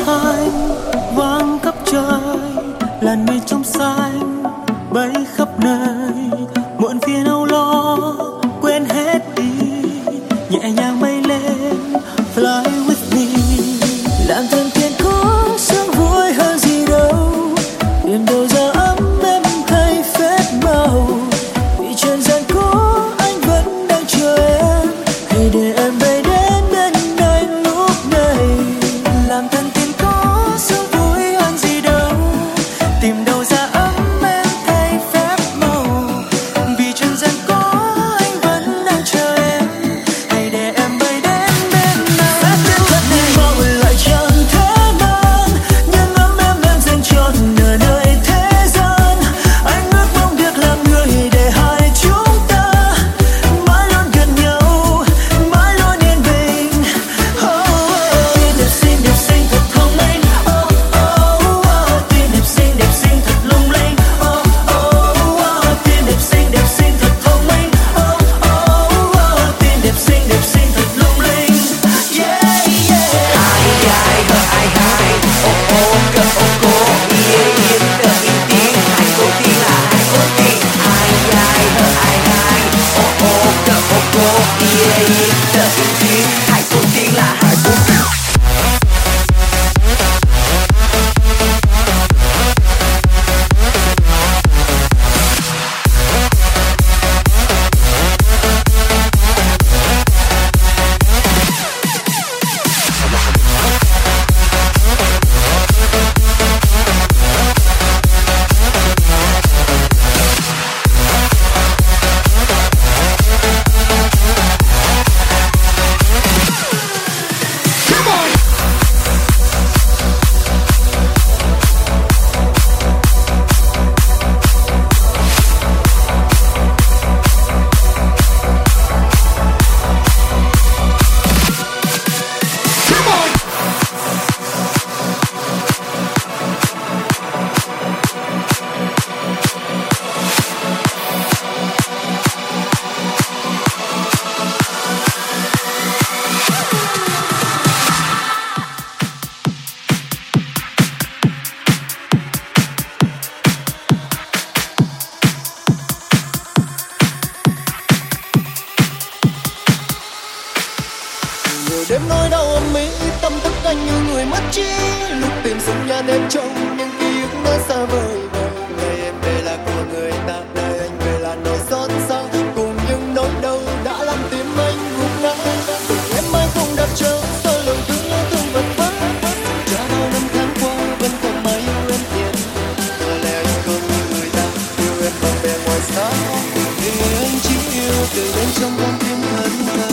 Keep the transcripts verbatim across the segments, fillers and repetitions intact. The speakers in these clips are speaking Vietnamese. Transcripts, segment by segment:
thanh vang khắp trời, làn mây trong xanh bay khắp nơi, muộn phiền âu lo quên hết đi, nhẹ nhàng bay lên fly with me, làm thân thiên có sướng vui hơn gì đâu, tìm đâu ra ấm em thay phép màu, vì trần gian có anh vẫn đang chờ em, hãy để em bay đến bên anh lúc này, làm thân thiên có sướng vui hơn gì đâu, tìm đâu ra ấm em thay phép màu, vì trần gian có anh vẫn đang chờ em, hãy để em bay đến bên anh. Đã biết thật nên bao lại chẳng thể mang nhưng ấm em em dành cho nửa đời thế gian, anh ước mong được làm người để hai chúng ta mãi luôn gần nhau, mãi luôn yên bình. Oh, oh. Tim đẹp xinh đẹp xinh thật thông minh, oh, oh, oh. Tim đẹp xinh đẹp xinh thật lung linh, oh, oh, oh. Tim đẹp xinh đẹp xinh thật thông minh, oh, oh, oh. Tim đẹp xinh đẹp xinh thật lung linh, yeah, yeah. Ai ai hơ ai hai, ô ô cơ ô cô, yên yên đợi yên tiếng, hai cô tiên là hai cô tiên. Ai ai hơ ai hai, ô ô cơ ô cô, yên yên đợi yên tiếng, hai cô tiên là hai cô tiên. Nhiều đêm nỗi đau ôm mỹ tâm thức anh như người mất trí, lúc tìm dung nhan em trong những ký ức đã xa vời vời, ngày em về là của người ta, đời anh về là nỗi xót xa, cùng những nỗi đau đã làm tim anh gục ngã, từng em mãi không đáp chờ sao lòng thương yêu thương vật vã, trả bao năm tháng qua vẫn không ai yêu em tiền, có lẽ anh không như người ta yêu em bằng bề ngoài xa, vì anh chỉ yêu từ bên trong con tim thân thân.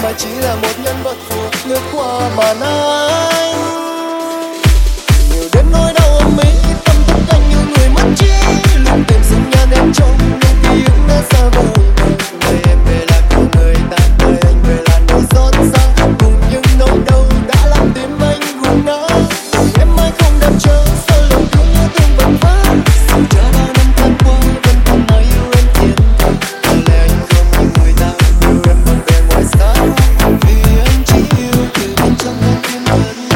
mà chỉ là một nhân vật phù lướt qua màn ảnh. Nhiều đêm nỗi đau ôm mấy tâm thức anh như người mất trí, luôn tìm sinh nhan em trong những ký ức đã xa vời. Nơi em về là của người ta, nơi anh về là nỗi xót xa, cùng những nỗi đau đã làm tim anh gục ngã. Em mãi không đợi chờ, sao lòng cứ như thương vật vã. Dù cho bao năm tháng qua vẫn còn nói yêu em thiên thần, có lẽ anh không như người ta yêu em bằng bề ngoài xa, vì anh chỉ yêu từ bên trong con tim thật.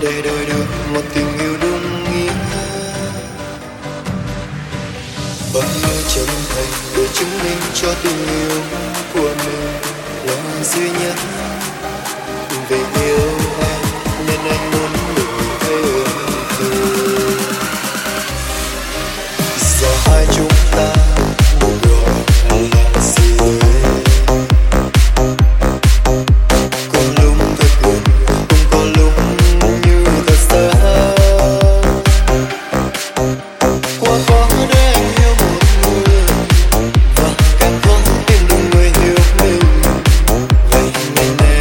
để đổi được một tình yêu đúng nghĩa. Bao nhiêu chân thành để chứng minh cho tình yêu của mình là duy nhất. Vì yêu em nên anh muốn mình thấy em thương. Giờ hai chúng ta một gọi là gì đấy. Có lúc thật gần, cũng có lúc như thật xa. Quá khó để anh yêu một người, và càng khó tìm được người hiểu mình. Vậy nên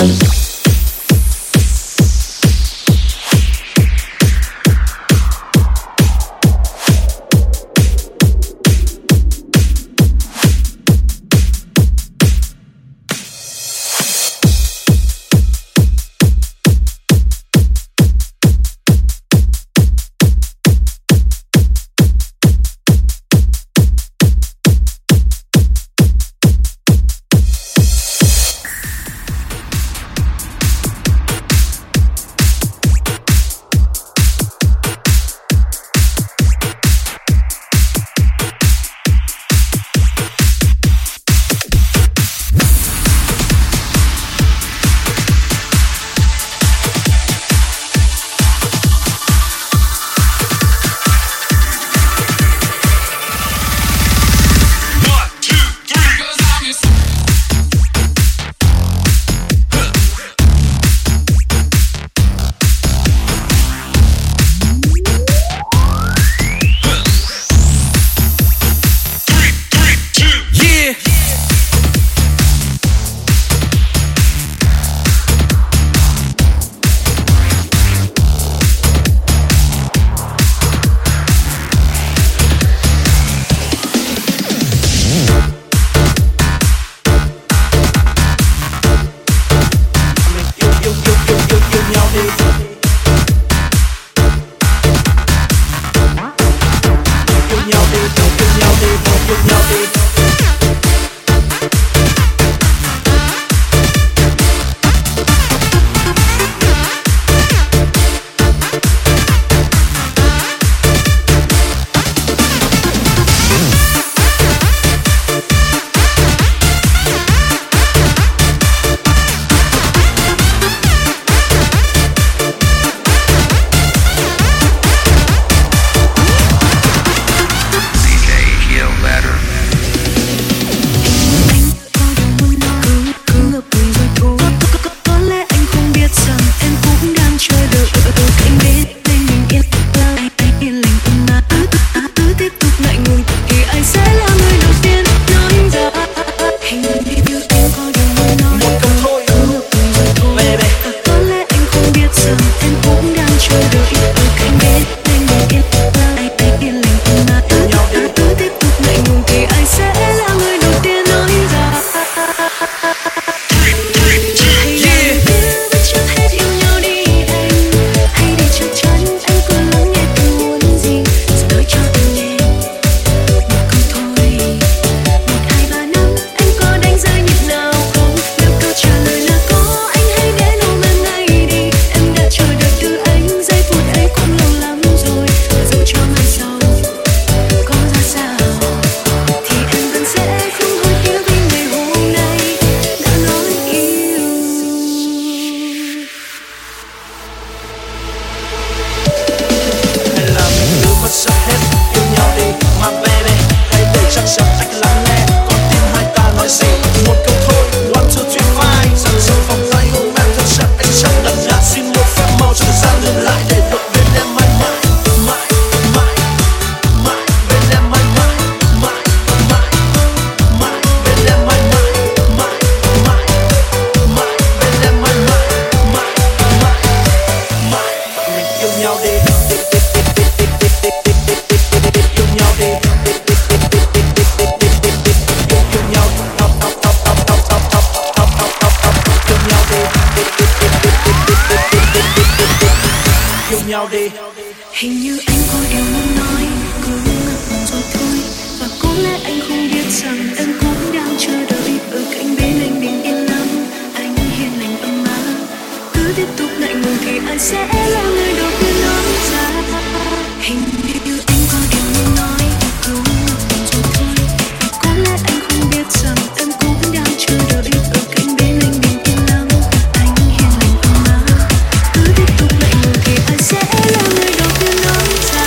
nhau đi. Hình như anh có điều muốn nói, cứ ngập rồi thôi. Và có lẽ anh không biết rằng em cũng đang chờ đợi ở cạnh bên anh bình yên lắm. Anh hiền lành ấm áp, cứ tiếp tục ngại ngùng thì anh sẽ là người đầu tiên nói ra. Hình như anh có điều muốn nói, cứ ngập rồi thôi. Và có lẽ anh không biết rằng em cũng đang chờ đợi ở cạnh bên anh bình yên lắm. Anh hiền lành ấm áp, cứ tiếp tục ngại ngùng thì anh sẽ là người đầu tiên nói ra.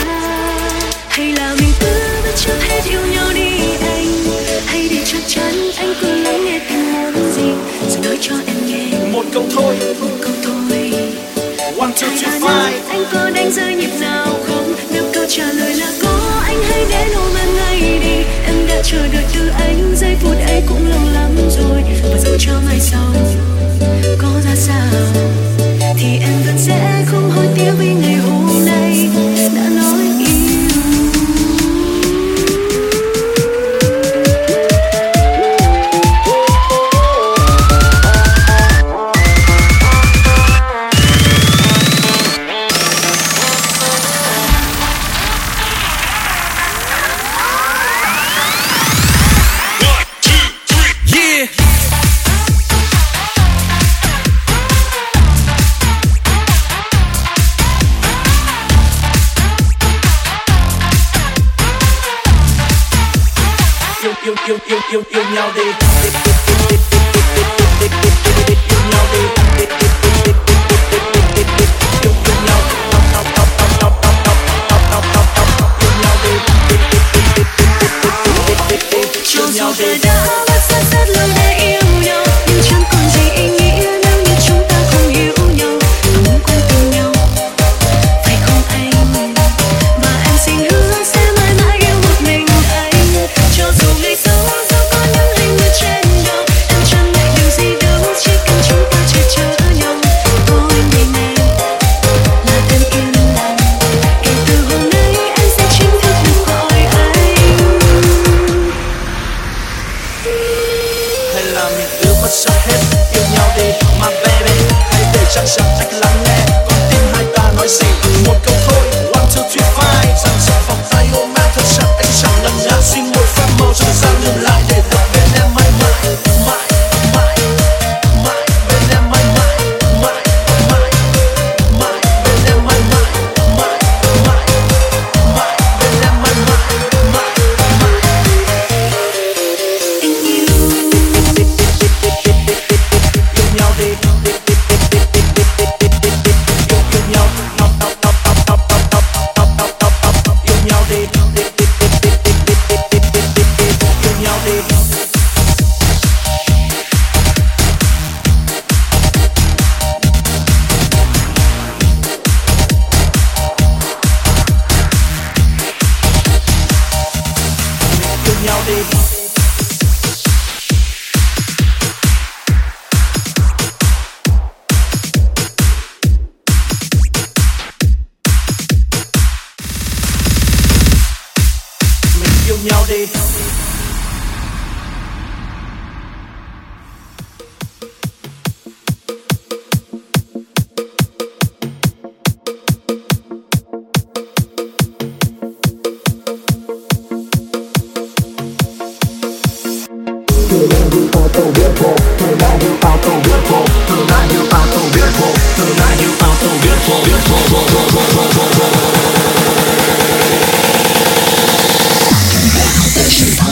Hay là mình cứ bất chấp hết yêu nhau đi anh, hay để chắc chắn anh cứ lắng nghe tình muốn gì rồi nói cho em nghe Một câu thôi, một câu thôi. One, two, three, Hai five. anh có đánh rơi nhịp nào không? Nếu câu trả lời là có, anh hãy đến ôm em ngay đi. Em đã chờ đợi từ anh, giây phút ấy cũng lâu lắm rồi. Và dù cho mai sau có ra yêu yêu yêu yêu nhau đi, yêu nhau đi, yêu nhau, yêu nhau đi, cho dù trời đã mất rất rất lâu để yêu nhau, nhưng chẳng còn gì ý nghĩa nếu như chúng ta không hiểu nhau, không quan tâm nhau, phải không anh? Và em xin hứa sẽ mãi mãi yêu một mình anh. Cho dù ngày sau dẫu có những hành mưa trên nhau, em chẳng ngại điều gì đâu, chỉ cần chúng ta chỉ chờ nhau. Thôi nhìn em là em yên lòng, kể từ hôm nay em sẽ chính thức được gọi anh. Hay là mình cứ mất sợ hết, yêu nhau đi, my baby. Hãy để chắc chắn anh lắng nghe con tim hai ta nói gì. Một câu thôi, one two three five. Dang rộng vòng tay ôm em thật chặt, anh chẳng ngần ngại. Xin một phép màu cho thời gian ngừng lại để được bên em mãi mãi, mãi mãi mãi bên em mãi mãi, mãi mãi mãi bên em mãi mãi, mãi mãi mãi bên em mãi mãi, mãi mãi. Anh yêu Yêu nhau đi, yêu nhau, yêu nhau đi, yêu nhau đi. Yêu nhau đi. Mình yêu nhau đi. Beautiful.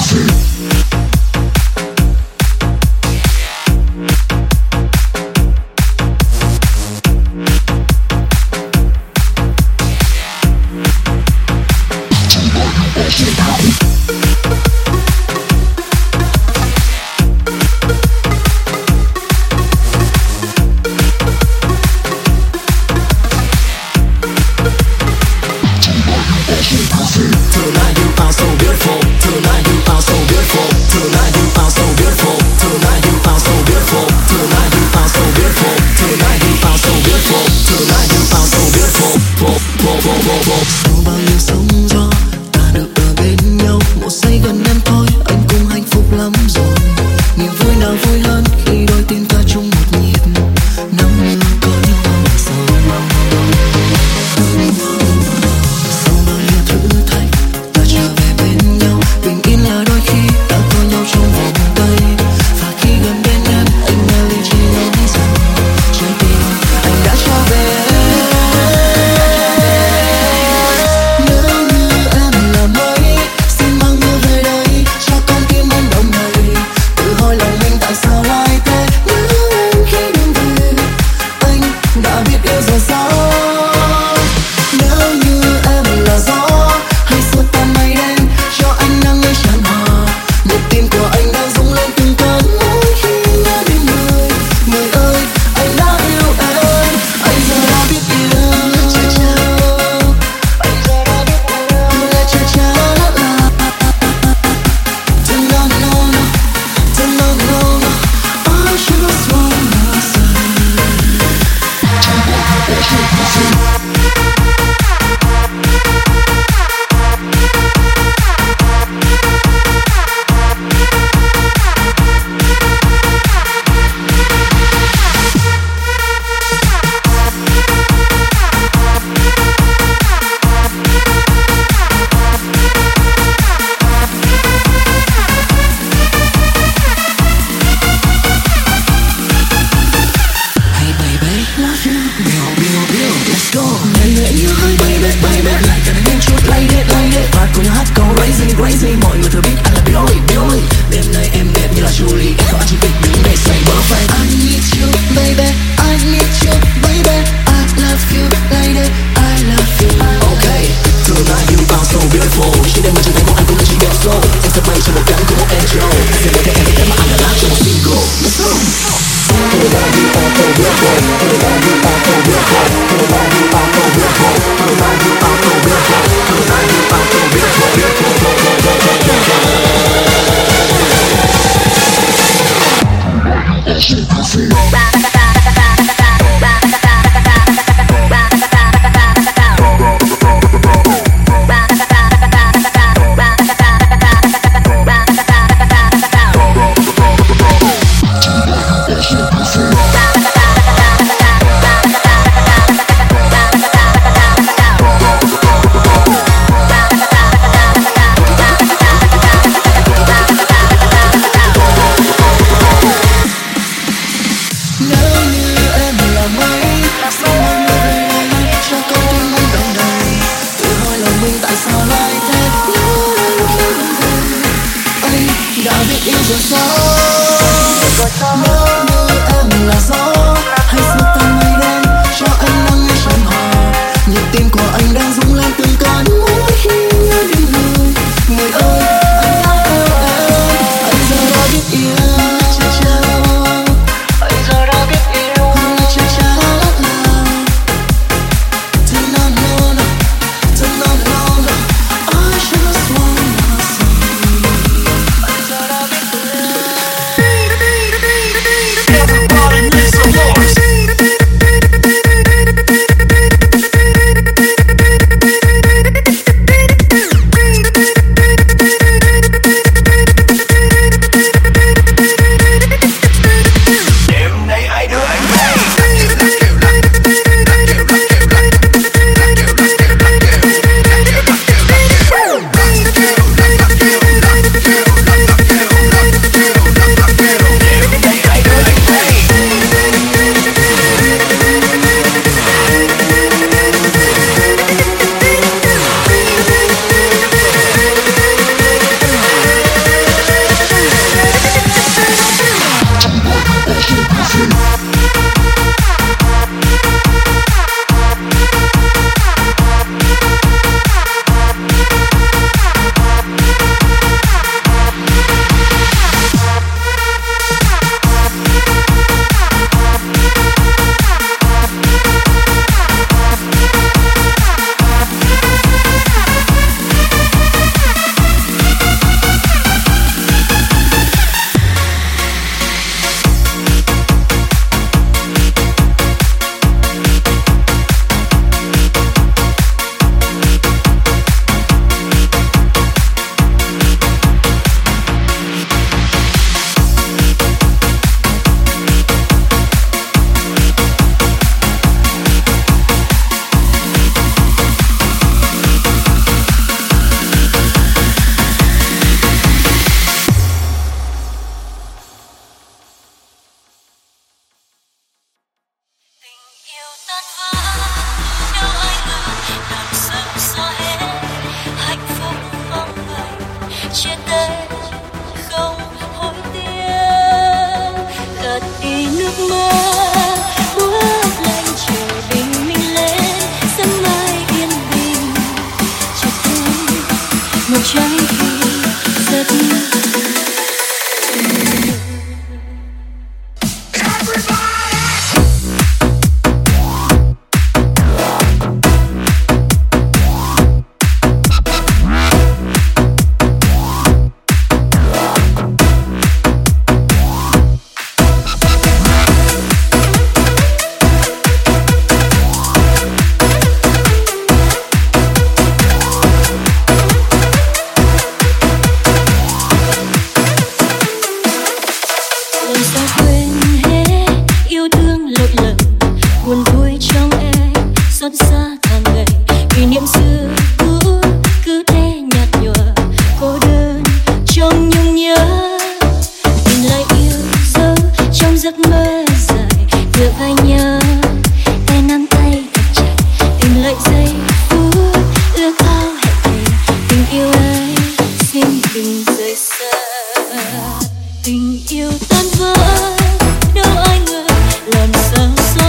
tình yêu tan vỡ đâu ai ngờ làm sao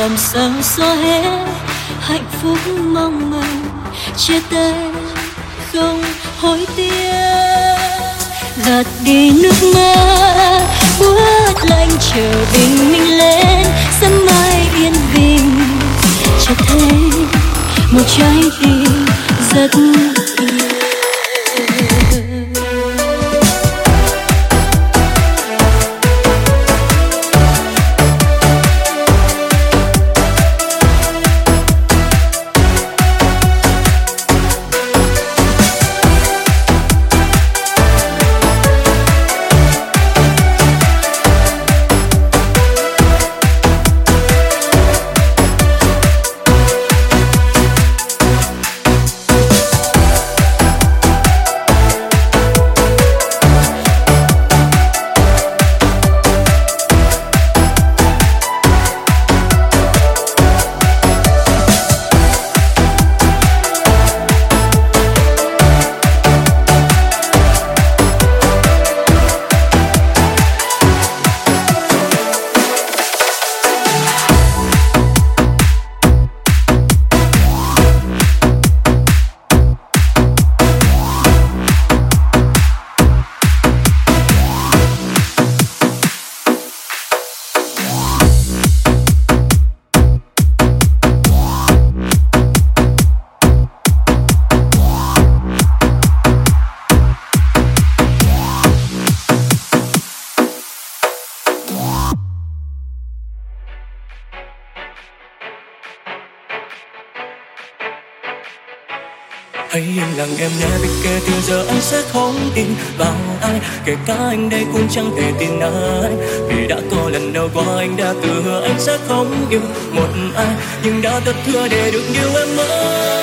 làm sao xóa hết hạnh phúc mong manh. Chia tay không hối tiếc, gạt đi nước mắt buốt lạnh chờ bình minh lên. Sớm mai yên bình chợt thấy một trái tim rất yêu. Hãy im lặng em nhé, vì kể từ giờ anh sẽ không tin vào ai, kể cả anh đây cũng chẳng thể tin ai. Vì đã có lần đầu qua anh đã tự hứa anh sẽ không yêu một ai, nhưng đã tất thưa để được yêu em ơi.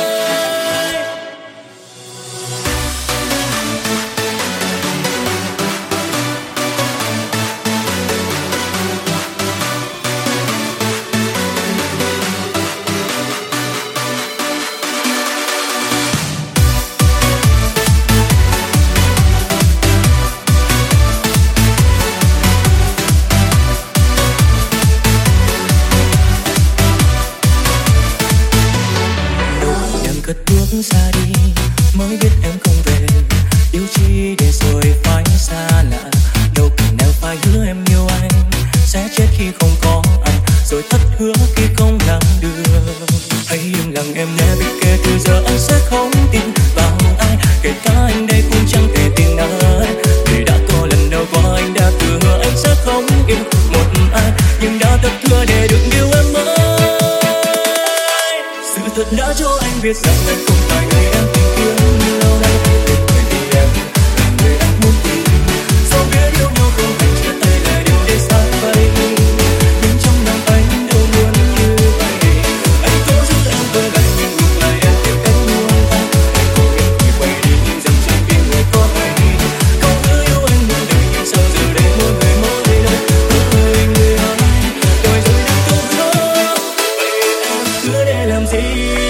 Xa đi mới biết em không về, yêu chi để rồi phải xa lạ. Đâu cần nào phải hứa em yêu anh, sẽ chết khi không có anh, rồi thất hứa khi không làm được. Hãy im lặng em nhé, vì kể từ giờ anh sẽ không tin vào ai, kể cả anh đây cũng chẳng thể tin ai. Vì đã có lần đầu qua anh đã tự hứa anh sẽ không yêu một ai, nhưng đã thất hứa để được yêu em ơi. Sự thật đã cho anh biết rằng anh không phải người em tìm kiếm như lâu nay. Bởi vì em là người anh muốn tìm, dẫu biết yêu nhau không thành chia tay là điều để xa vời. Nhưng trong lòng anh đâu muốn như vậy. Anh cố giữ em với lại nhưng ngược lại em tìm cách buông tay. Anh cố gắng khi quay đi nhưng dần dần vì người có hay. Câu hứa yêu anh muôn đời nhưng sao giờ đây mỗi người mỗi nơi. Ôi người ơi, rồi rồi đừng câu hứa. Vậy em hứa để làm gì?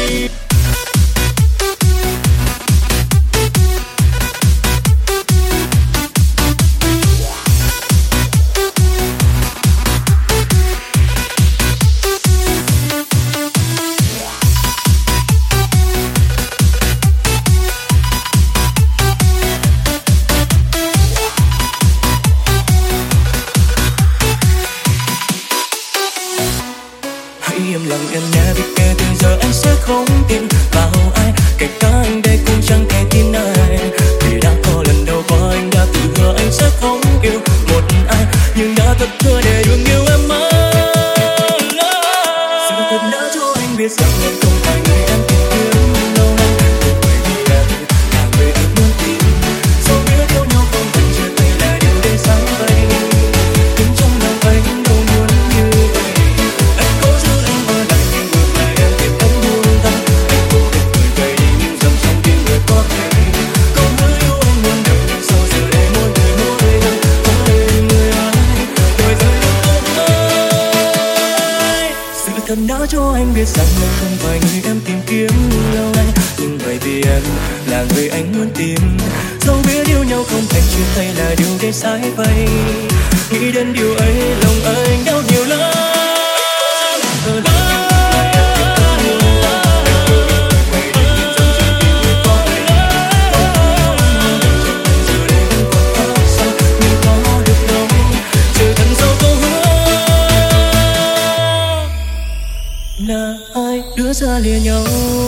Im lặng em nhé, vì kể từ giờ anh sẽ không tin vào ai, kể cả anh đây cũng chẳng thể tin ai. Vì đã có lần đầu qua anh đã tự hứa anh sẽ không yêu một ai, nhưng đã thật thưa để được yêu em ơi. Sự thật đã cho anh biết rằng em không phải người em tìm kiếm lâu nay. Bởi vì em là người anh muốn tìm, dẫu biết yêu nhau không thành chia tay là điều để sáng vây. Nhưng trong lòng anh đâu muốn như vậy. Anh cố giữ em ở lại nhưng ngược lại em tìm cách buông tay. Anh cố gắng cười quay đi nhưng dòng trong tim người có thể. Câu hứa yêu anh muôn đời nhưng sau giờ đây mỗi người mỗi nơi. Ôi người ơi, rồi rồi đừng câu ơi. Sự thật đã cho anh biết rằng em không phải người em tìm kiếm lâu nay. Nhưng bởi vì em là người anh muốn tìm, dẫu biết yêu nhau không thành chia tay là điều để sai vây. Nghĩ đến điều ấy lòng anh đau nhiều lắm. lìa nhau.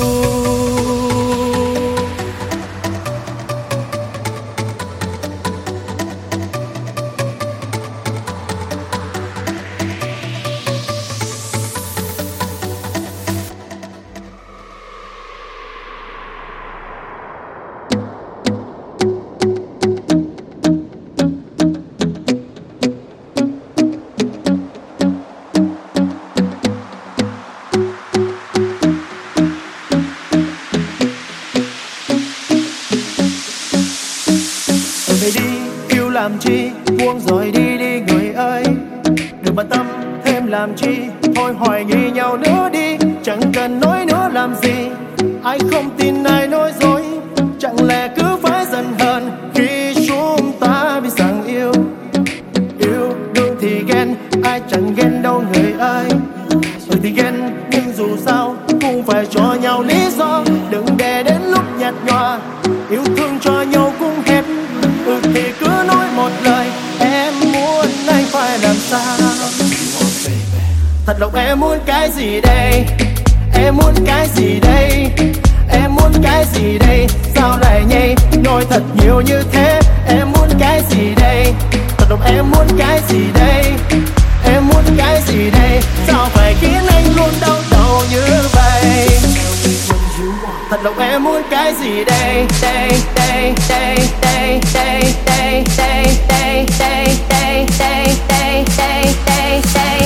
Làm chi buông rồi đi đi người ơi, đừng bận tâm thêm làm chi, thôi hoài nghi nhau nữa đi, chẳng cần nói nữa làm gì. Ai không tin ai nói dối, chẳng lẽ cứ phải giận hờn khi chúng ta biết rằng yêu. Yêu đương thì ghen, ai chẳng ghen đâu người ơi. Ừ thì ghen nhưng dù sao cũng phải cho nhau lý do, đừng để đến lúc nhạt nhòa. Yêu thương cho nhau cũng hết, ừ thì cứ nói một lời, em muốn anh phải làm sao. Thật lòng em muốn cái gì đây, em muốn cái gì đây, em muốn cái gì đây, sao lại nhây nói thật nhiều như thế. Em muốn cái gì đây, thật lòng em muốn cái gì đây, em muốn cái gì đây, sao phải khiến anh luôn đau đầu như vậy. Thật lòng em muốn cái gì đây, đây, đây, đây, đây, đây, đây, đây, đây, đây, đây, đây, đây, đây, đây, đây,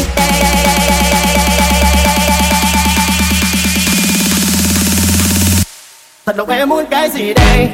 thật lòng em muốn cái gì đây.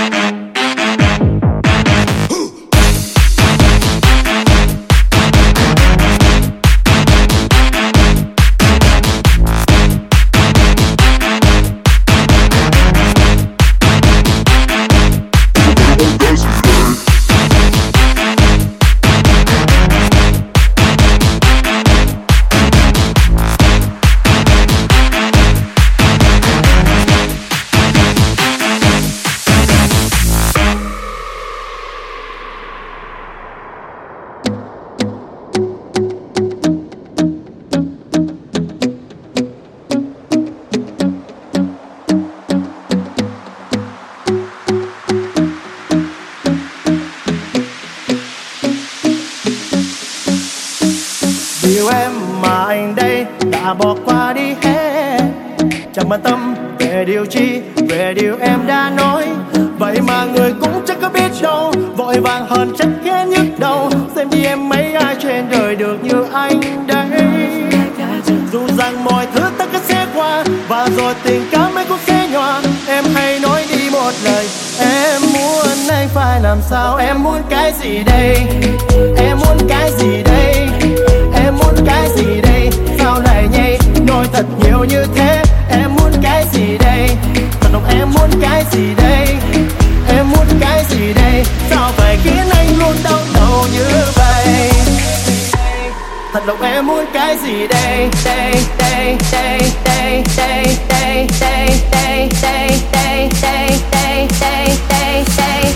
Điều em mà anh đây đã bỏ qua đi hết, chẳng quan tâm về điều chi, về điều em đã nói. Vậy mà người cũng chắc có biết đâu, vội vàng hơn chắc ghé nhức đầu. Xem đi em mấy ai trên đời được như anh đây. Dù rằng mọi thứ tất cả sẽ qua, và rồi tình cảm ấy cũng sẽ nhòa. Em hãy nói đi một lời, em muốn anh phải làm sao. Em muốn cái gì đây, em muốn cái gì đây, em muốn cái gì đây, sao lại nhây nói thật nhiều như thế. Em muốn cái gì đây, thật lòng em muốn cái gì đây, em muốn cái gì đây, sao phải khiến anh luôn đau đầu như vậy. Thật lòng em muốn cái gì đây, đây, đây, đây, đây, đây, đây, đây, đây, đây, đây, đây, đây, đây, đây, đây,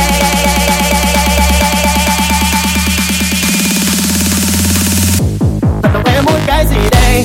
thật lòng em muốn cái gì đây.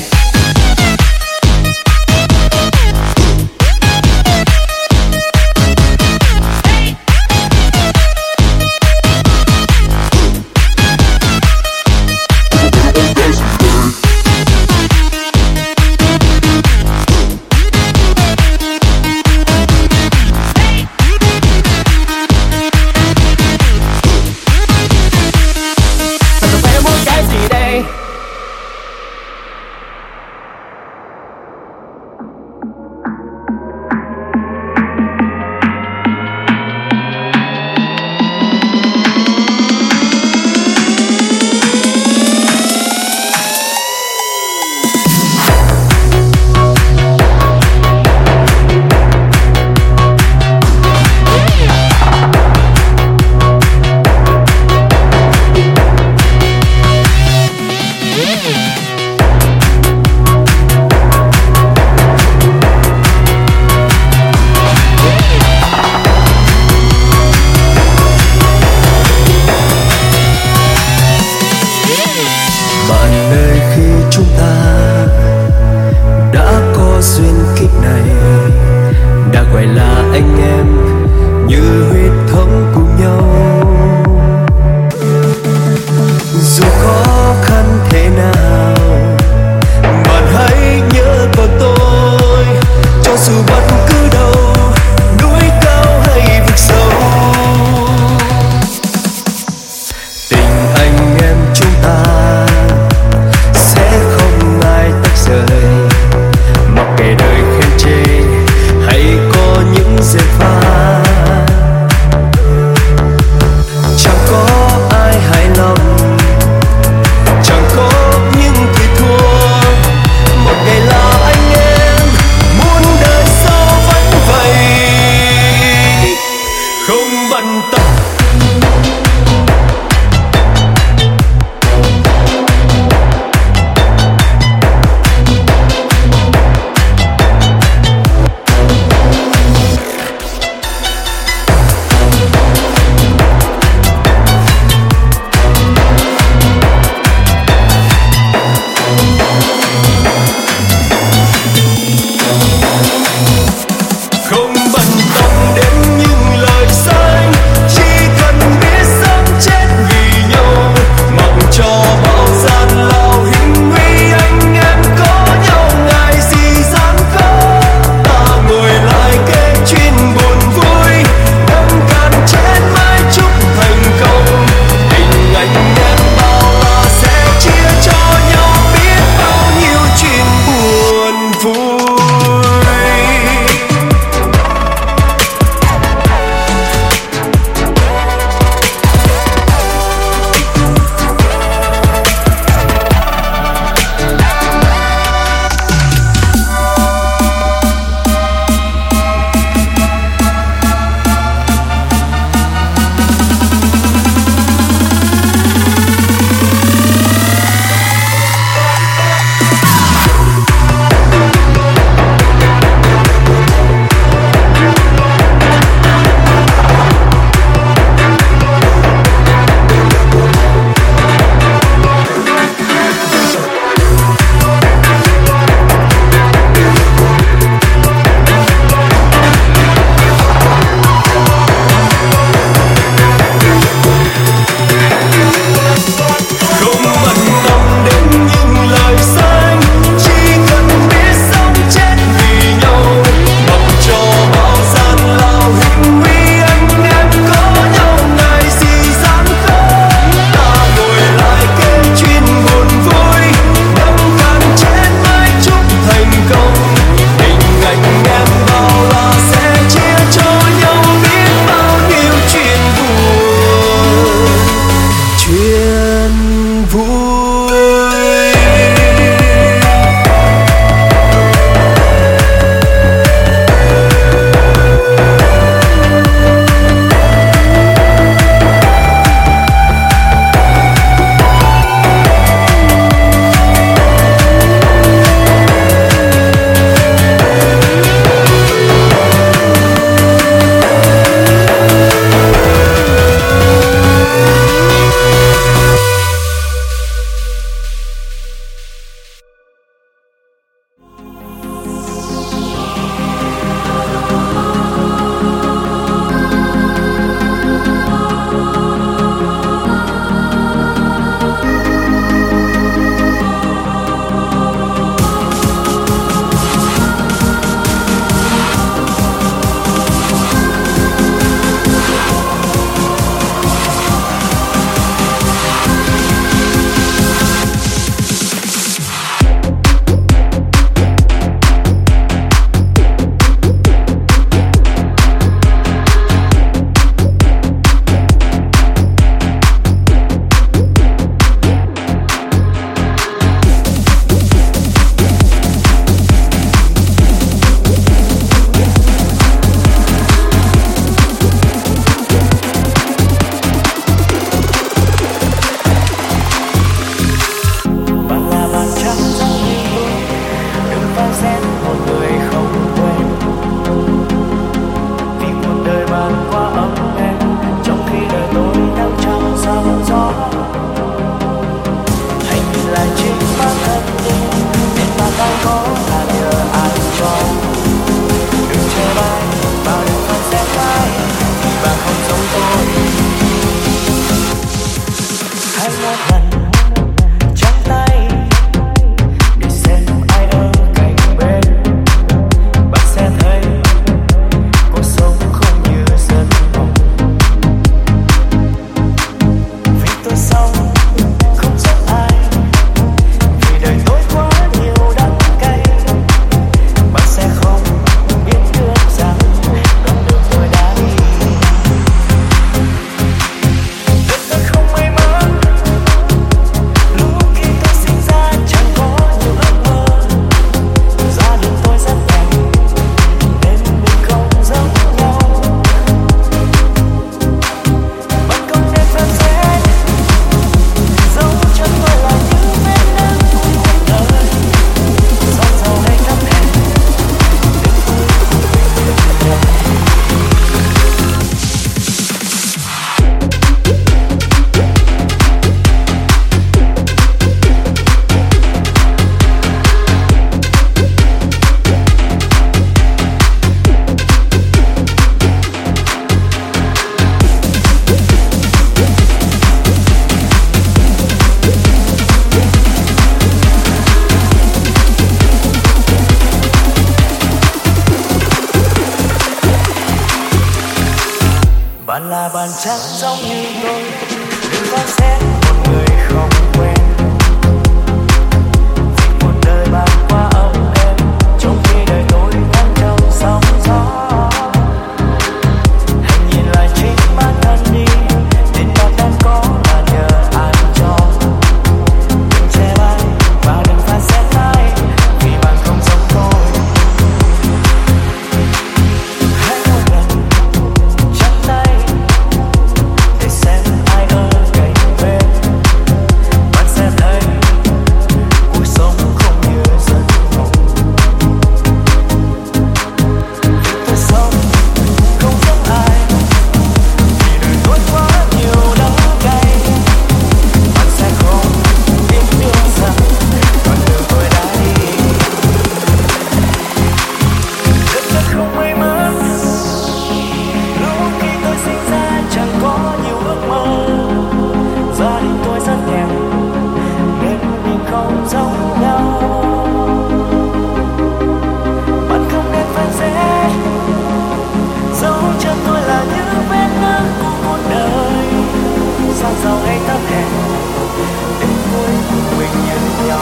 là bạn chắc giống như tôi, đừng phán xét một người không quen. Vì một đời bạn qua ấm em, trong khi đời tôi đang trong sóng gió. Hãy nhìn lại chính bản thân đi, tình bạn đang có là nhờ ai cho. Đừng che bay và đừng phán xét ai, vì bạn không giống tôi. Hãy một lần chắp tay để xem ai ở cạnh bên. Bạn sẽ thấy cuộc sống không như giấc mộng. Vì tôi sống không giống ai, vì đời tôi quá nhiều đắng cay. Bạn sẽ không biết yêu rằng con đường tôi đã đi. Rất rất không may mắn, lúc khi tôi sinh ra chẳng có nhiều ước mơ. Gia đình tôi rất nghèo nên mình không giống nhau. Bạn không nên phán xét, dấu chân tôi là những vết nứt của cuộc đời. Sang giàu hay thấp hèn, đến cuối cùng mình như nhau.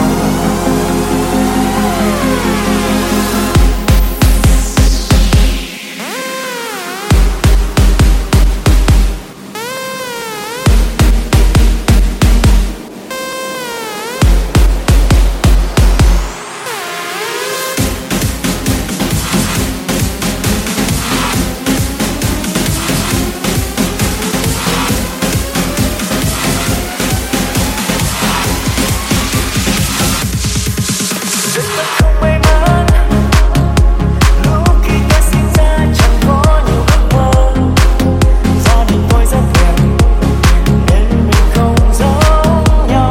Rất rất không may mắn, lúc khi tôi sinh ra chẳng có nhiều ước mơ. Gia đình tôi rất nghèo nên mình không giống nhau.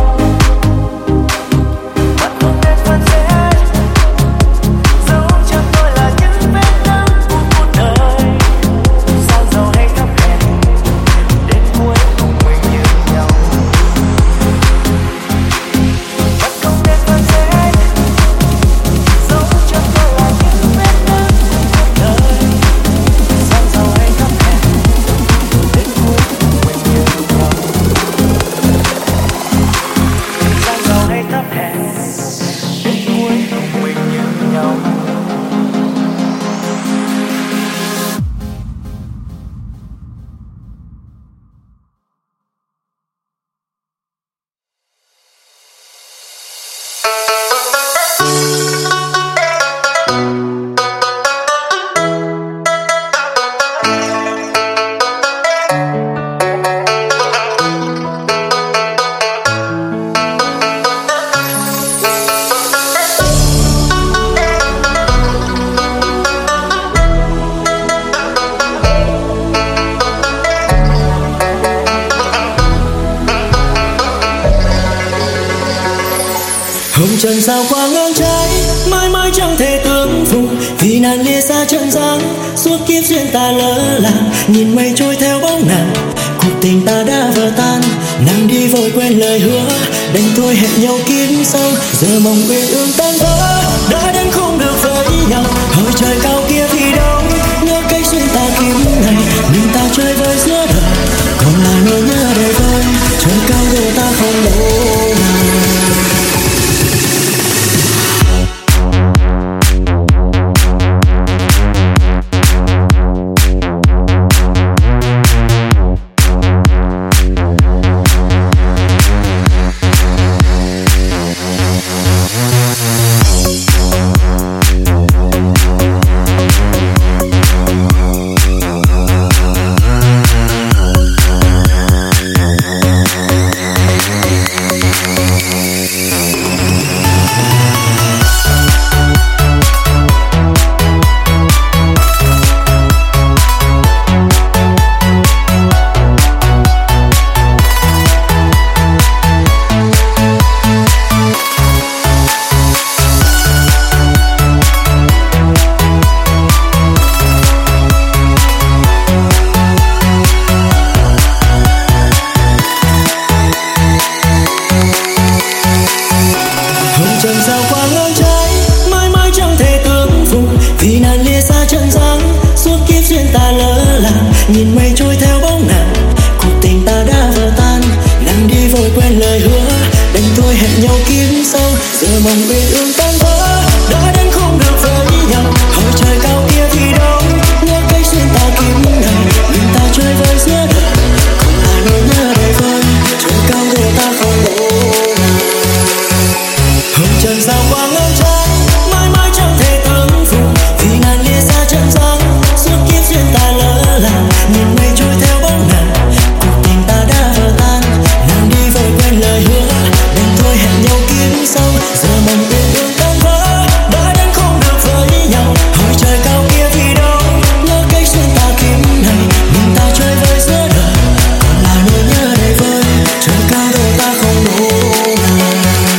Bạn không nên phán xét, dấu chân tôi là những vết nứt của cuộc đời. Sang giàu hay thấp hèn, đến cuối cùng mình như nhau. Bạn không nên phán xét, dấu chân tôi là những vết nứt của cuộc đời. Sang giàu hay thấp hèn, đến cuối cùng mình như nhau. Sang giàu hay thấp hèn, đến cuối cùng mình như nhau. Hồng trần sao qua ngang trái, mãi mãi chẳng thể tương phùng. Vì nàng lìa xa chân gian, suốt kiếp duyên ta lỡ làng. Nhìn mây trôi theo bóng nàng, cuộc tình ta đã vỡ tan. Nàng đi vội quên lời hứa, đành thôi hẹn nhau kiếp sau. Giờ mong uyên ương tan vỡ, đã đến không được với nhau. Hỏi trời cao kia vì đâu, ngỡ cách duyên ta kiếp này. Mình ta chơi với giữa đời, còn là nỗi nhớ đời vơi. Trời cao dù ta không đâu nào. giờ mong uyên ương tan vỡ đã đến không được với nhau. Hỏi trời cao kia vì đâu ngỡ cây xuyên ta kiếm này mình ta chơi với giữa đời còn là nỗi nhớ đầy vơi trời cao độ ta không độ nào. Hồng trần sao quang ngân trái mãi mãi chẳng thể tương phù vì ngàn lia xa chân giang suốt kiếp duyên ta lỡ làng nhìn mây trôi theo bóng nàng cuộc tình ta đã vỡ tan nàng đi vội quên lời hứa đành thôi hẹn nhau kiếp sau giờ mong uyên ương tan vỡ đã đến không được với nhau. Hỏi trời cao kia vì đâu ngỡ cây xuyên ta kiếm này mình ta chơi với giữa đời còn là nỗi nhớ đầy vơi trời cao độ ta không độ nào.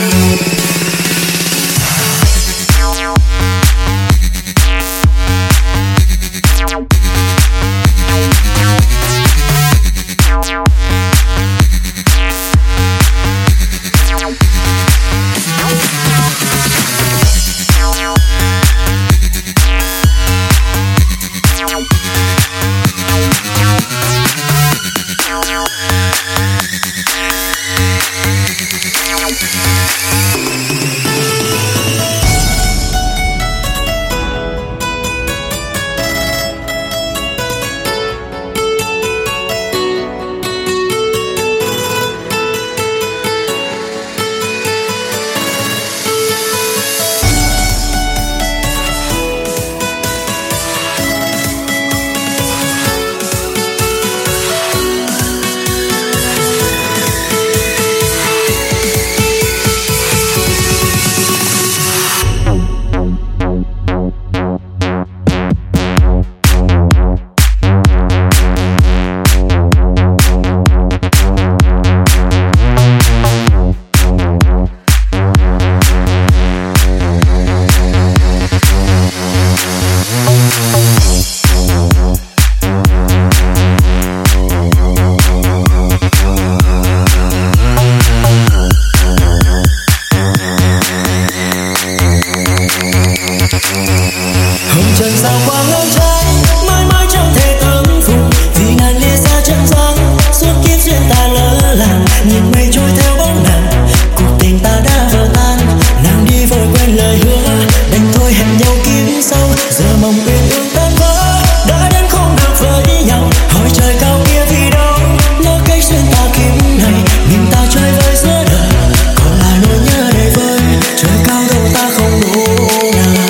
Hồng trần sao quang ngân trái mãi mãi chẳng thể tương phù vì ngàn lia xa chân giang suốt kiếp duyên ta lỡ làng nhìn mây trôi theo bóng nàng cuộc tình ta đã vỡ tan nàng đi vội quên lời hứa đành thôi hẹn nhau kiếp sau giờ mong uyên ương tan vỡ đã đến không được với nhau. Hỏi trời cao kia vì đâu ngỡ cây xuyên ta kiếm này mình ta chơi với giữa đời còn là nỗi nhớ đầy vơi trời cao độ ta không độ nào.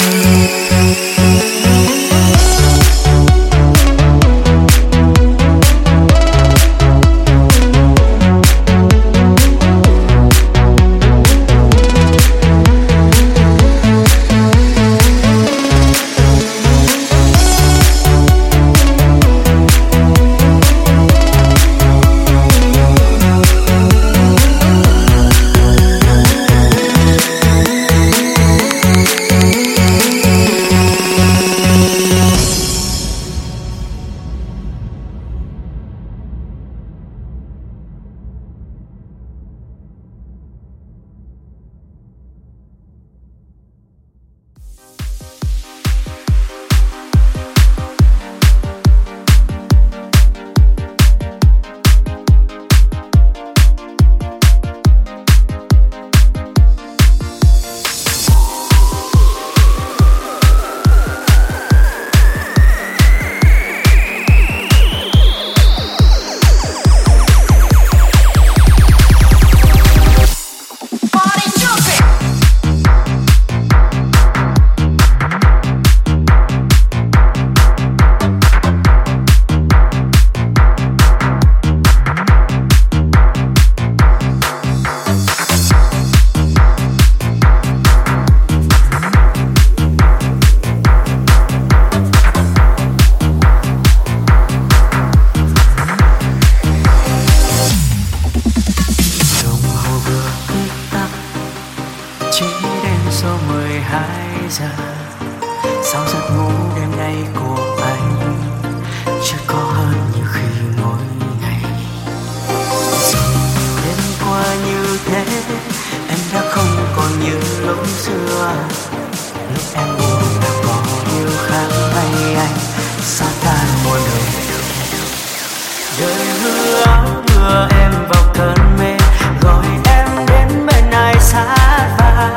đời hứa đưa em vào cơn mê, gọi em đến bên ai sát vai.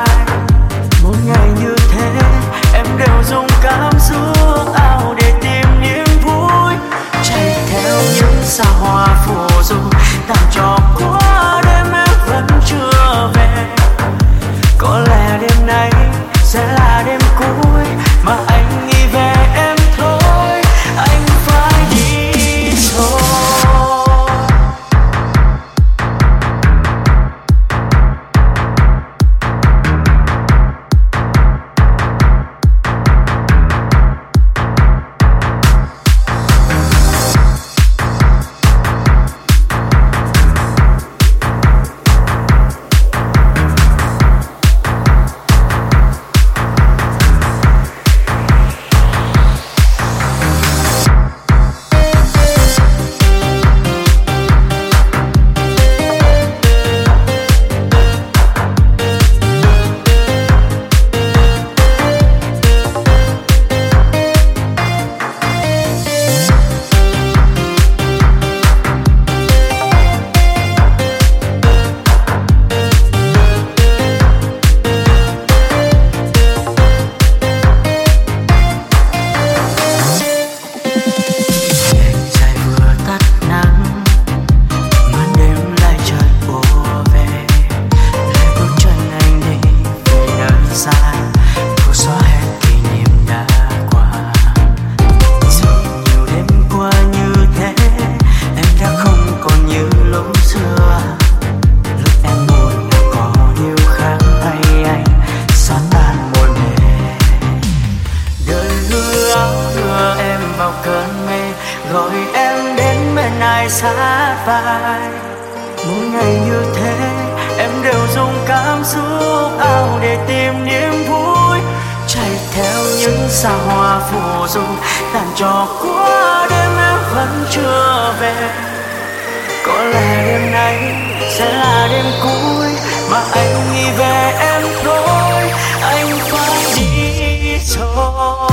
dài. Mỗi ngày như thế em đều dùng cảm xúc ao để tìm niềm vui, chạy theo những xa hoa phù du, tàn trò của đêm em vẫn chưa về. Có lẽ đêm nay sẽ là đêm cuối mà anh nghĩ về em thôi, anh phải đi rồi.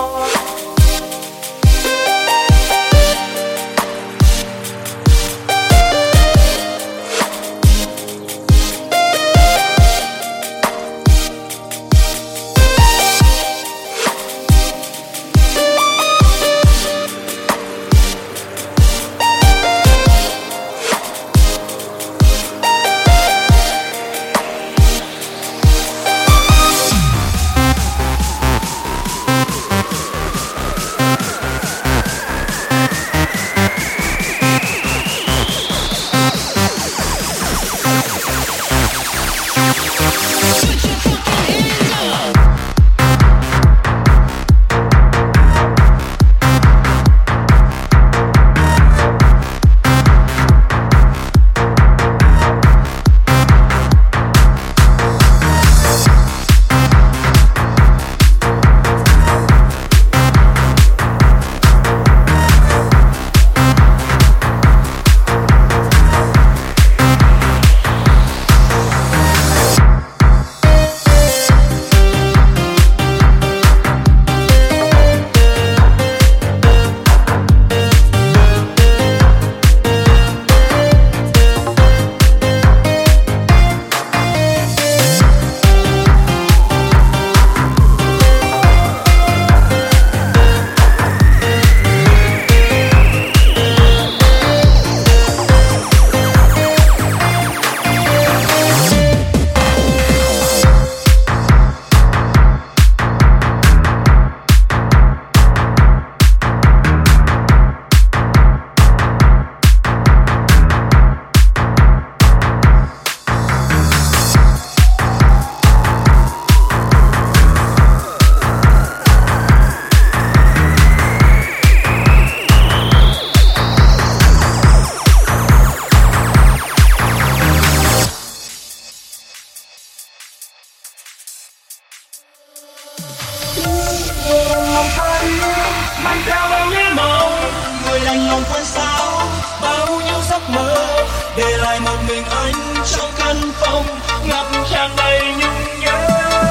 mang theo bao nhiêu mộng, người đành lòng quên sao bao nhiêu giấc mơ, để lại một mình anh trong căn phòng ngập tràn đầy nhung nhớ.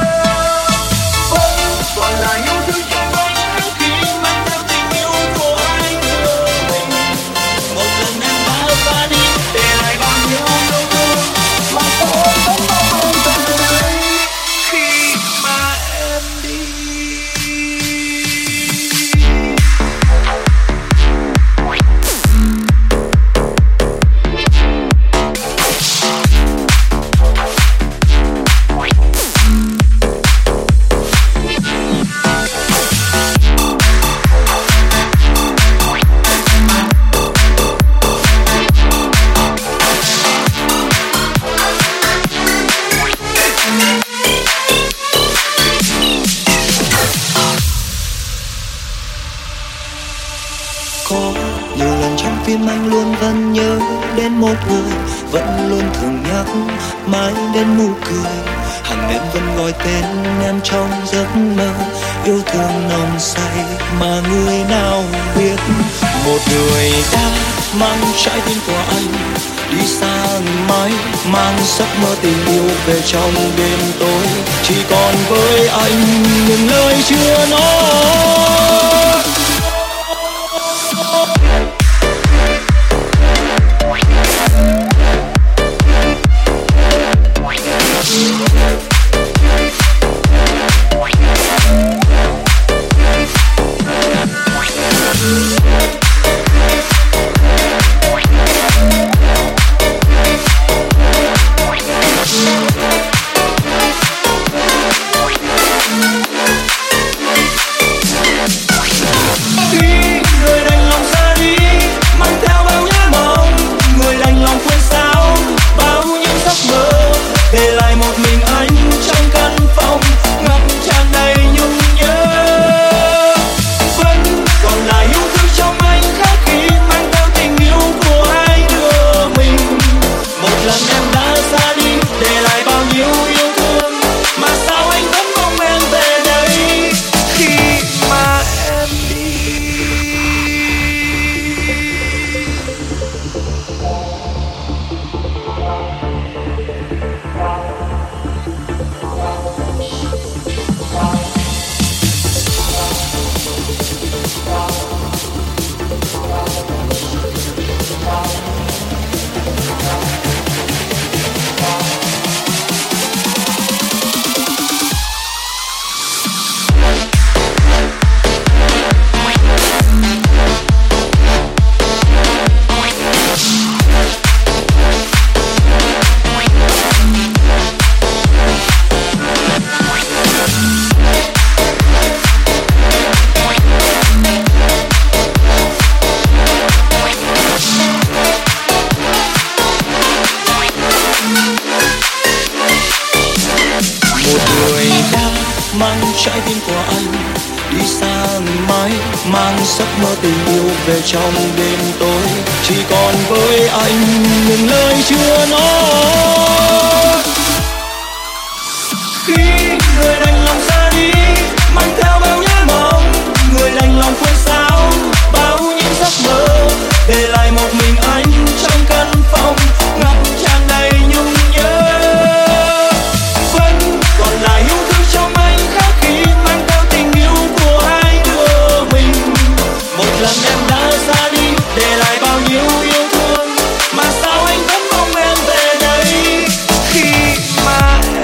Vẫn còn là yêu thương trong anh khi mang theo tình yêu của anh đưa mình. Một lần em đã ra đi, để lại bao nhiêu đau thương mà tôi vẫn mong từ đây khi mà em đi. Phim anh luôn vẫn nhớ đến một người, vẫn luôn thường nhắc mãi đến nụ cười. Hằng đêm vẫn gọi tên em trong giấc mơ, yêu thương nồng say mà người nào biết. Một người đã mang trái tim của anh đi xa mãi, mang giấc mơ tình yêu về trong đêm tối. Chỉ còn với anh những lời chưa nói. người đã mang trái tim của anh đi xa người mãi, mang giấc mơ tình yêu về trong đêm tối. Chỉ còn với anh những lời chưa nói. Khi người đành lòng ra đi, mang theo bao nhớ mong, người đành lòng quên sao bao những giấc mơ, để lại một mình anh trong căn phòng ngập tràn đầy nhung nhớ. Vẫn còn lại yêu thương trong anh khác khi mang theo tình yêu của ai đưa mình. Một lần em đã ra đi, để lại bao nhiêu yêu thương, mà sao anh vẫn mong em về đây khi mà em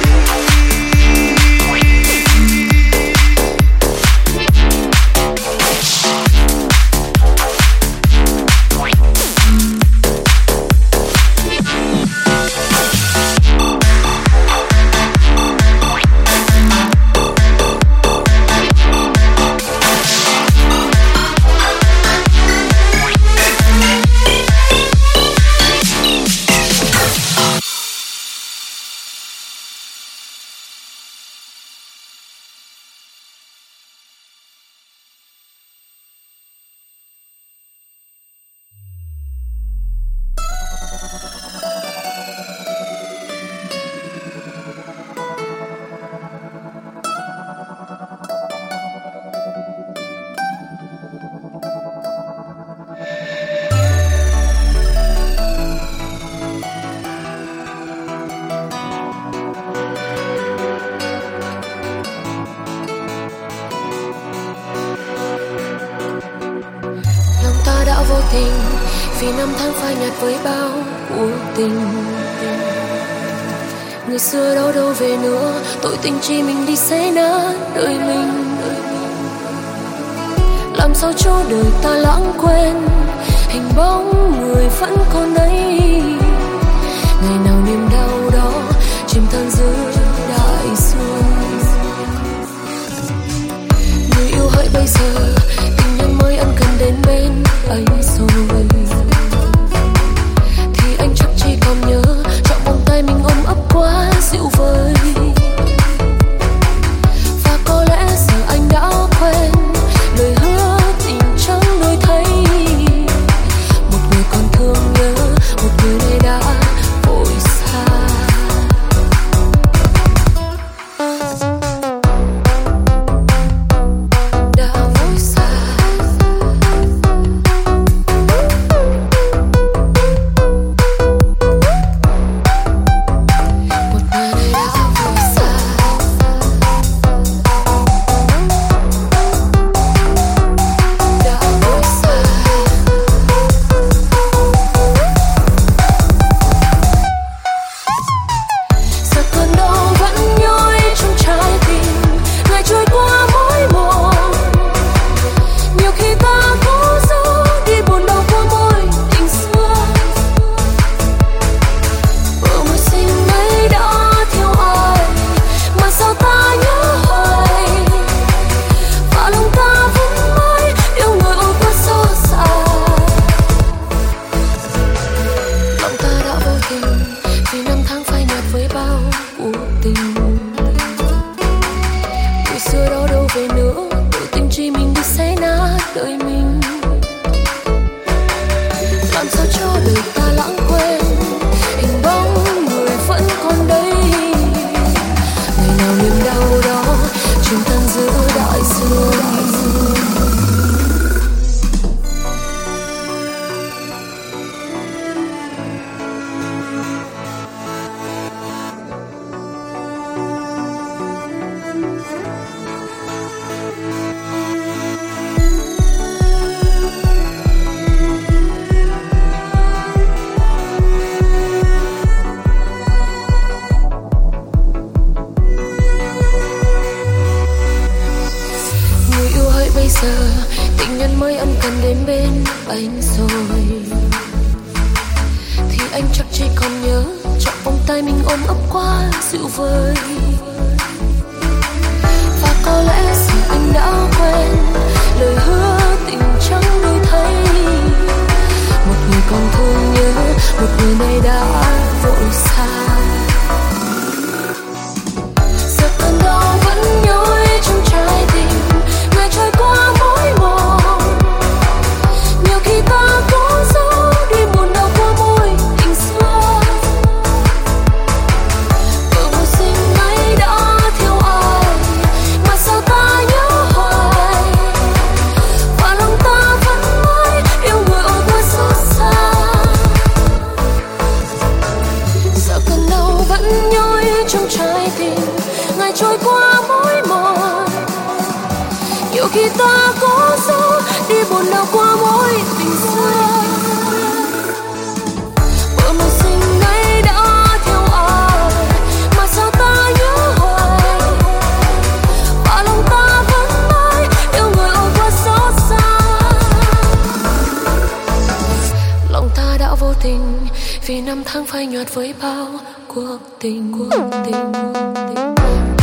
vì năm tháng phai nhạt với bao cuộc tình. Người xưa đâu đâu về nữa, tội tình chi mình đi xé nát đời mình. Làm sao cho đời ta lãng quên hình bóng người vẫn còn đây. Ngày nào niềm đau đó chìm tan giữa đại dương. Người yêu hỡi bây giờ, tình nhân mới ân cần đến bên ấy rồi. Thì anh chắc chỉ còn nhớ chọn vòng tay mình ôm ấp quá dịu vời. Và có lẽ giờ anh đã quên lời hứa tình chẳng đổi thay. Một người còn thương nhớ, một người nay đã vội xa. Giờ buồn nào qua mối tình xưa. Bữa mùa sinh ấy đã theo ai mà sao ta nhớ hoài, và lòng ta vẫn mãi yêu người ôm qua xót xa. Lòng ta đã vô tình vì năm tháng phai nhạt với bao cuộc tình, cuộc tình, cuộc tình.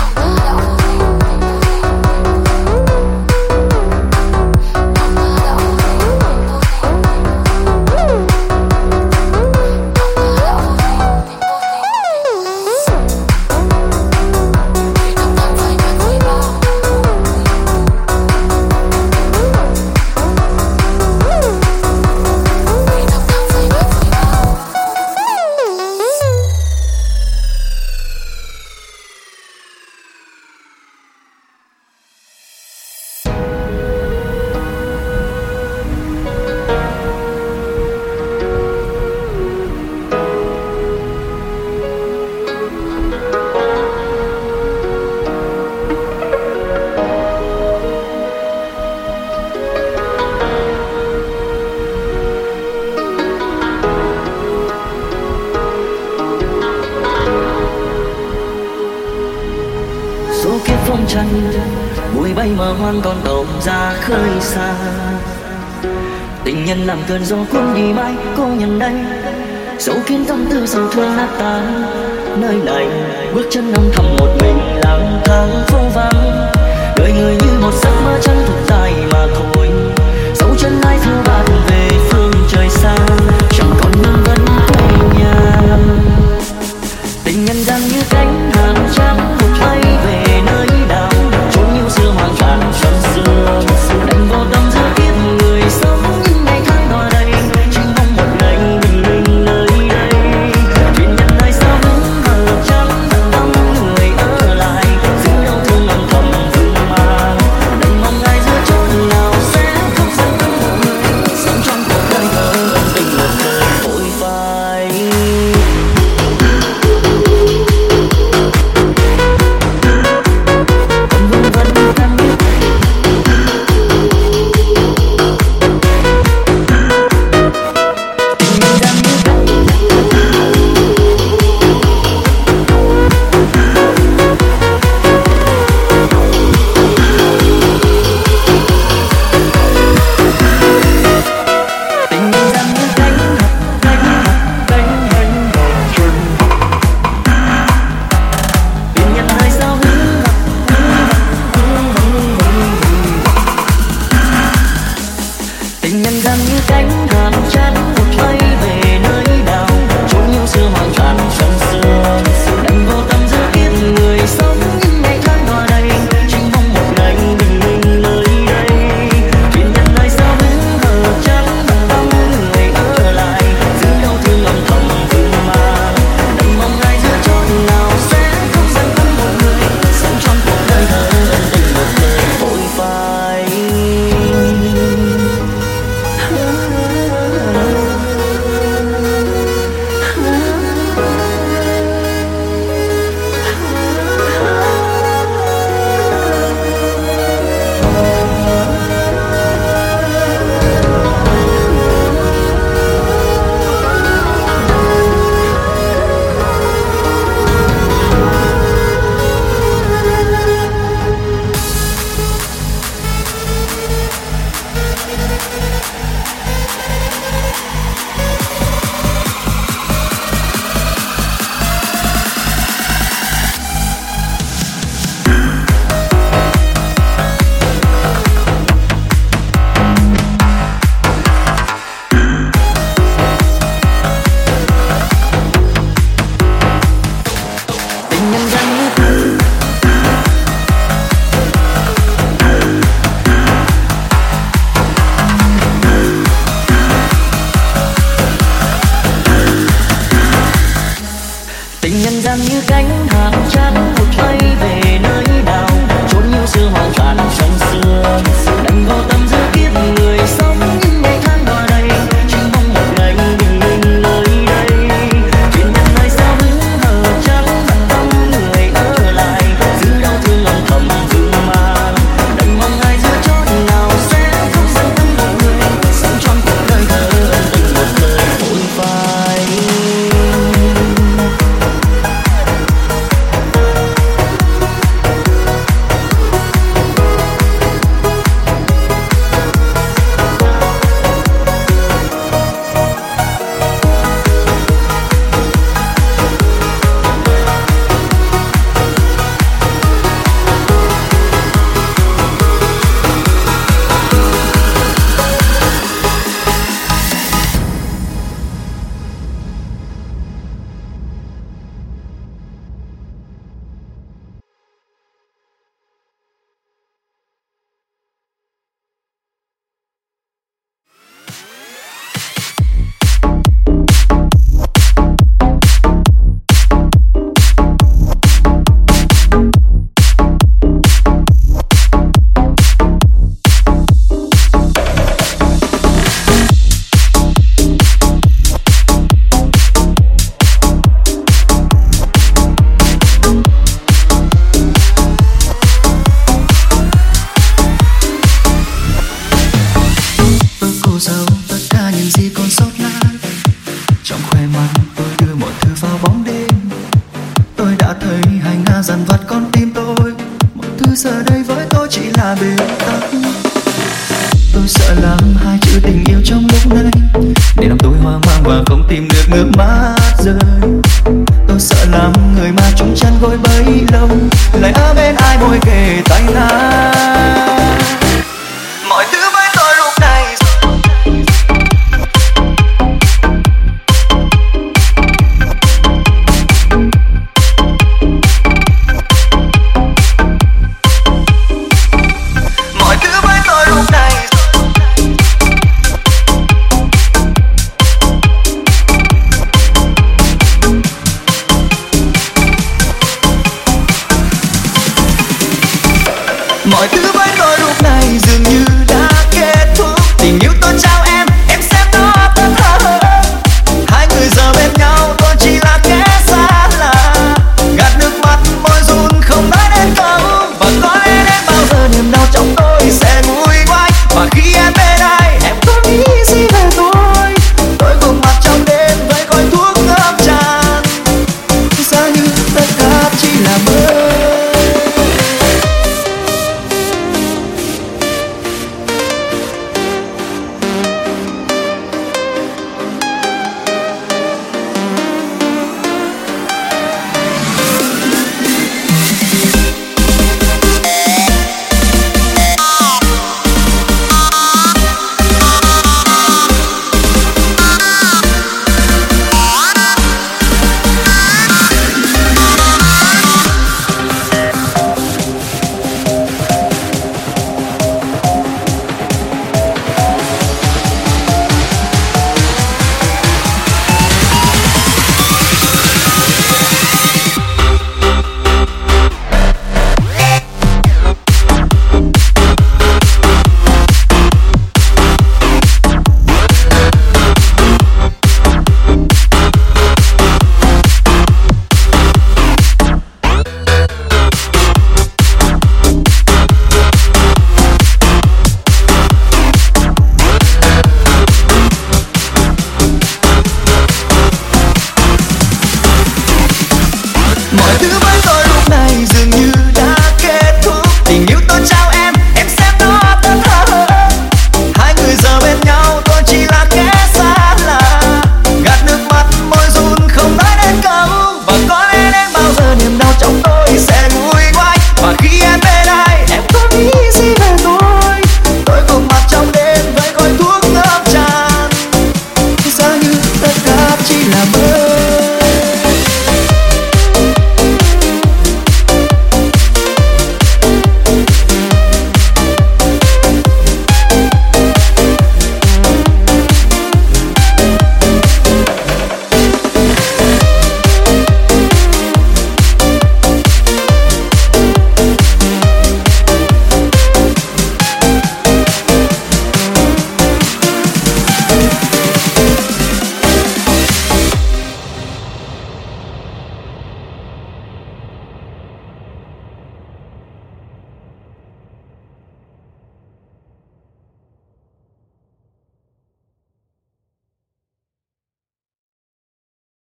Bụi bay mà hoang con tàu ra khơi xa. Tình nhân làm cơn gió cuốn đi mãi cô nhận đây, dấu kín tâm tư sầu thương nát tan. Nơi này bước chân âm thầm một mình lang thang phố vắng, đời người như một giấc mơ chẳng thuộc tai mà thôi. Dấu chân ai phiêu bạt về phương trời xa, chẳng còn nương vẫn quay nhà. Tình nhân gian như cánh hàng trắng một bay về nơi nào, chốn yêu xưa hoang tàn xuân xưa. Đành vô tâm giữa kiếp người sống những ngày tháng đỏ đầy, chỉ mong một ngày bình minh nơi đây. Chuyện nhân nơi sao vững hờ trắng tâm người ở lại, giữ đau thương âm thầm vương mà. Đành mong ngày giữa chốn nào sẽ không dẫn một người sống trong cuộc đời thơ tình một đời vội phai. là bế tắc. Tôi sợ lắm hai chữ tình yêu trong lúc này để làm tôi hoang mang và không tìm được nước mắt rơi. Tôi sợ lắm người mà chung chăn gối bấy lâu lại ở bên ai môi kề tay nàng. Mọi thứ với tôi lúc này mọi thứ với tôi lúc này mọi thứ với tôi lúc này dường như đã kết thúc. Tình yêu tôi trao em, em xem nó thật thơ. Hai người giờ bên nhau, tôi chỉ là kẻ xa lạ. Gạt nước mắt, môi run không nói đến câu. Và có lẽ đến bao giờ niềm đau trong tôi sẽ nguôi ngoai. Và khi em bên ai, em có nghĩ gì về tôi? Tôi gục mặt trong đêm với khói thuốc ngập tràn. Giá như tất cả chỉ là mơ. Mọi thứ